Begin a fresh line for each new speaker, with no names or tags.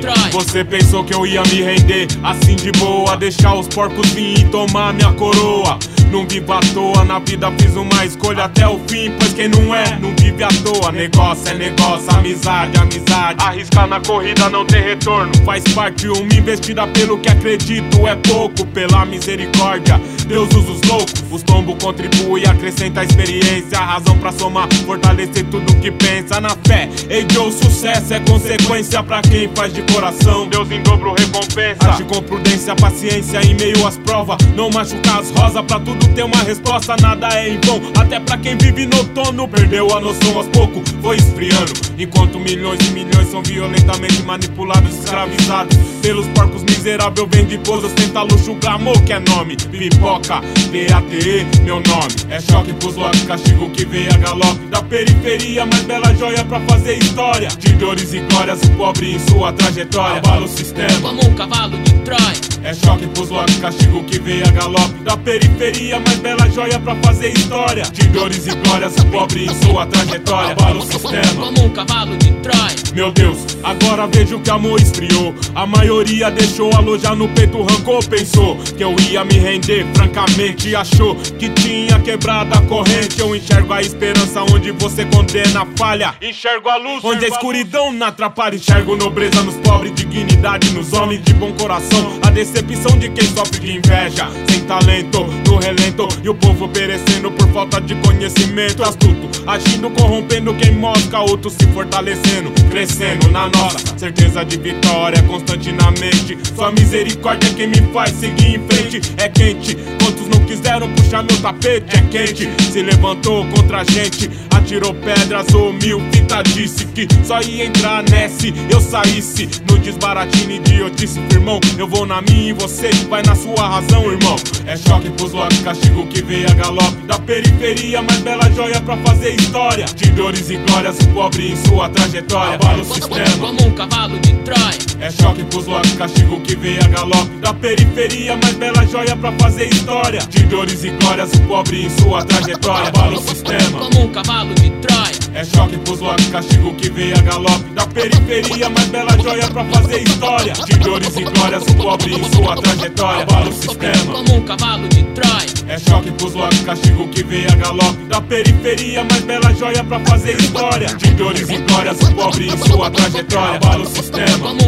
Troia.
Você pensou que eu ia me render assim de boa, deixar os porcos vir e tomar minha coroa. Não vivo à toa, na vida fiz uma escolha até o fim, pois quem não é, não vive à toa. Negócio é negócio, amizade, amizade. Arriscar na corrida não tem retorno. Faz parte uma investida pelo que acredito. É pouco, pela misericórdia Deus usa os loucos. Os tombos contribuem, acrescenta a experiência, a razão pra somar, fortalecer tudo que pensa. Na fé, ei Joe, sucesso é consequência pra quem faz de coração. Deus em dobro recompensa. Age com prudência, paciência em meio às provas. Não machucar as rosas, pra tudo ter uma resposta. Nada é em vão, até pra quem vive no outono. Perdeu a noção aos poucos, foi esfriando. Enquanto milhões e milhões são violentamente manipulados, escravizados pelos porcos miseráveis, vendidos, ostenta luxo, glamour que é nome. Pipoca, PATE, meu nome. É choque pros locos, castigo que veio a galope. Da periferia, mais bela joia pra fazer história. De dores e glórias, o pobre em sua trajetória. Abala o sistema
como um cavalo de Troia.
É choque pros locos, castigo que veio a galope. Da periferia, mais bela joia pra fazer história. De dores e glórias, o pobre em sua trajetória. Abala o sistema
como um cavalo de Troia.
Meu Deus, agora vejo que amor esfriou. A maioria deixou alojar no peito, rancor. Pensou que eu ia me render, francamente achou que tinha quebrado a corrente. Eu enxergo a esperança onde você condena a falha. Enxergo a luz onde a escuridão não atrapalha. Enxergo nobreza nos pobres, dignidade nos homens de bom coração. A decepção de quem sofre de inveja, sem talento, no relento. E o povo perecendo por falta de conhecimento. Astuto, agindo, corrompendo quem mosca. Outro se fortalecendo, crescendo na nossa certeza de vitória constante na mente. Sua misericórdia é quem me faz seguir em frente. É quente, quantos não quiseram puxar meu tapete? É quente, se levantou contra a gente, atirou pedras ou mil fita, disse que só ia entrar nesse, eu saísse no desbaratine, idiotice, irmão. Eu vou na minha e você vai na sua razão, irmão. É choque pros locos, castigo que veio a galope. Da periferia, mais bela joia pra fazer história. De dores e glórias, o pobre em sua trajetória. Abala o sistema
como um cavalo de Troia.
É choque pros locos, castigo que veio a galope. Da periferia, mais bela joia pra fazer história. De dores e glórias, o pobre em sua trajetória. Abala o sistema
como um cavalo de Troia.
É choque pros locos, castigo que veio a galope. Da periferia, mais bela joia pra fazer história. De dores e glórias, o pobre em sua trajetória. Abala o sistema
como um cavalo de Troia.
É choque pros locos, castigo que veio a galope. Da periferia, mais bela joia pra fazer história. De dores e glórias, o pobre em sua trajetória. Abala o sistema
como